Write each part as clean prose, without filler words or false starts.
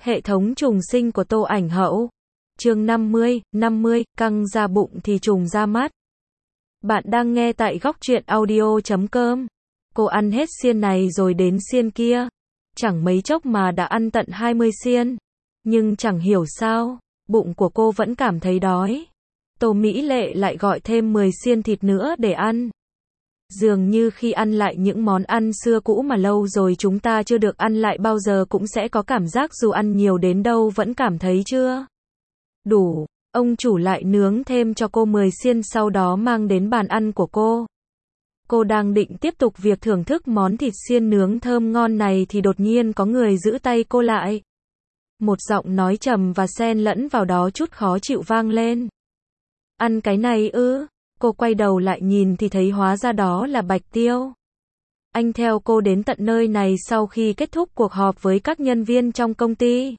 Hệ thống trùng sinh của Tô Ảnh Hậu. Chương 50, căng ra bụng thì trùng ra mắt. Bạn đang nghe tại góc truyện audio.com. Cô ăn hết xiên này rồi đến xiên kia. Chẳng mấy chốc mà đã ăn tận 20 xiên. Nhưng chẳng hiểu sao, bụng của cô vẫn cảm thấy đói. Tô Mỹ Lệ lại gọi thêm 10 xiên thịt nữa để ăn. Dường như khi ăn lại những món ăn xưa cũ mà lâu rồi chúng ta chưa được ăn lại bao giờ cũng sẽ có cảm giác dù ăn nhiều đến đâu vẫn cảm thấy chưa đủ. Ông chủ lại nướng thêm cho cô 10 xiên sau đó mang đến bàn ăn của cô. Cô đang định tiếp tục việc thưởng thức món thịt xiên nướng thơm ngon này thì đột nhiên có người giữ tay cô lại. Một giọng nói trầm và xen lẫn vào đó chút khó chịu vang lên. Ăn cái này ư? Cô quay đầu lại nhìn thì thấy hóa ra đó là Bạch Tiêu. Anh theo cô đến tận nơi này sau khi kết thúc cuộc họp với các nhân viên trong công ty.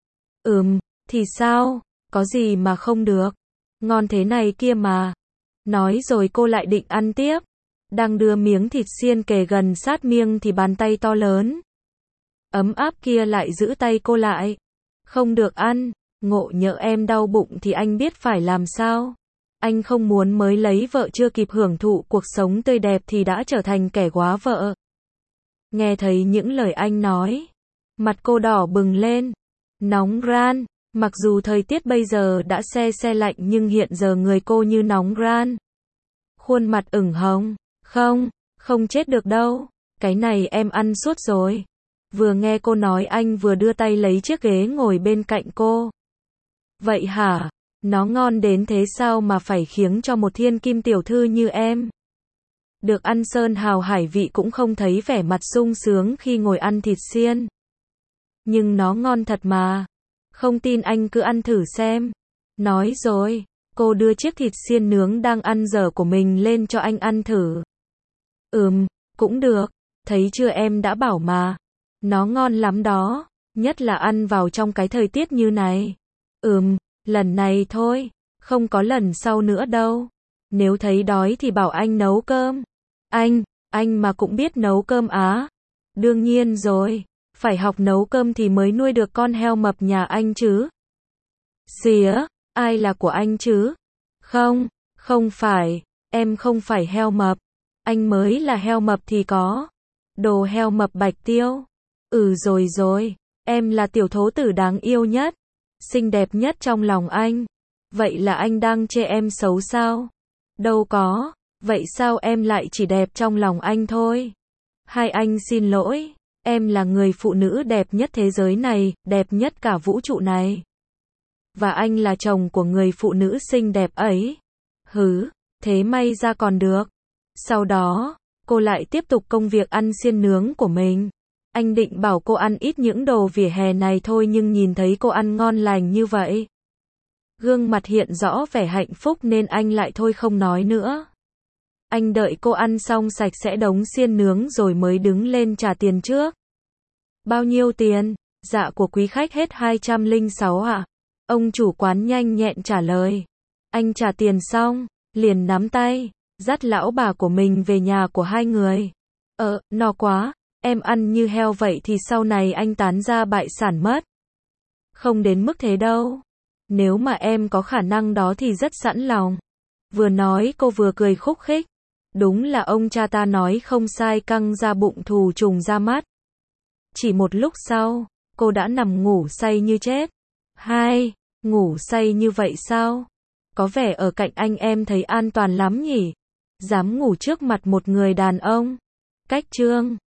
Thì sao? Có gì mà không được? Ngon thế này kia mà. Nói rồi cô lại định ăn tiếp. Đang đưa miếng thịt xiên kề gần sát miệng thì bàn tay to lớn ấm áp kia lại giữ tay cô lại. Không được ăn, ngộ nhỡ em đau bụng thì anh biết phải làm sao? Anh không muốn mới lấy vợ chưa kịp hưởng thụ cuộc sống tươi đẹp thì đã trở thành kẻ góa vợ. Nghe thấy những lời anh nói, mặt cô đỏ bừng lên, nóng ran. Mặc dù thời tiết bây giờ đã se lạnh nhưng hiện giờ người cô như nóng ran. Khuôn mặt ửng hồng, không chết được đâu, cái này em ăn suốt rồi. Vừa nghe cô nói anh vừa đưa tay lấy chiếc ghế ngồi bên cạnh cô. Vậy hả? Nó ngon đến thế sao mà phải khiến cho một thiên kim tiểu thư như em được ăn sơn hào hải vị cũng không thấy vẻ mặt sung sướng khi ngồi ăn thịt xiên. Nhưng nó ngon thật mà. Không tin anh cứ ăn thử xem. Nói rồi, cô đưa chiếc thịt xiên nướng đang ăn dở của mình lên cho anh ăn thử. Cũng được. Thấy chưa em đã bảo mà. Nó ngon lắm đó. Nhất là ăn vào trong cái thời tiết như này. Lần này thôi. Không có lần sau nữa đâu. Nếu thấy đói thì bảo anh nấu cơm. Anh mà cũng biết nấu cơm á? Đương nhiên rồi. Phải học nấu cơm thì mới nuôi được con heo mập nhà anh chứ. Xía, ai là của anh chứ? Không phải, em không phải heo mập. Anh mới là heo mập thì có. Đồ heo mập Bạch Tiêu. Rồi, em là tiểu thố tử đáng yêu nhất. Xinh đẹp nhất trong lòng anh. Vậy là anh đang chê em xấu sao? Đâu có, vậy sao em lại chỉ đẹp trong lòng anh thôi? Hai anh xin lỗi. Em là người phụ nữ đẹp nhất thế giới này, đẹp nhất cả vũ trụ này. Và anh là chồng của người phụ nữ xinh đẹp ấy. Thế may ra còn được. Sau đó, cô lại tiếp tục công việc ăn xiên nướng của mình. Anh định bảo cô ăn ít những đồ vỉa hè này thôi nhưng nhìn thấy cô ăn ngon lành như vậy. Gương mặt hiện rõ vẻ hạnh phúc nên anh lại thôi không nói nữa. Anh đợi cô ăn xong sạch sẽ đống xiên nướng rồi mới đứng lên trả tiền trước. Bao nhiêu tiền? Dạ của quý khách hết 206 ạ. Ông chủ quán nhanh nhẹn trả lời. Anh trả tiền xong, liền nắm tay, dắt lão bà của mình về nhà của hai người. No quá, em ăn như heo vậy thì sau này anh tán ra bại sản mất. Không đến mức thế đâu. Nếu mà em có khả năng đó thì rất sẵn lòng. Vừa nói cô vừa cười khúc khích. Đúng là ông cha ta nói không sai, căng ra bụng thù trùng ra mắt. Chỉ một lúc sau, cô đã nằm ngủ say như chết. Ngủ say như vậy sao? Có vẻ ở cạnh anh em thấy an toàn lắm nhỉ? Dám ngủ trước mặt một người đàn ông. Cách chương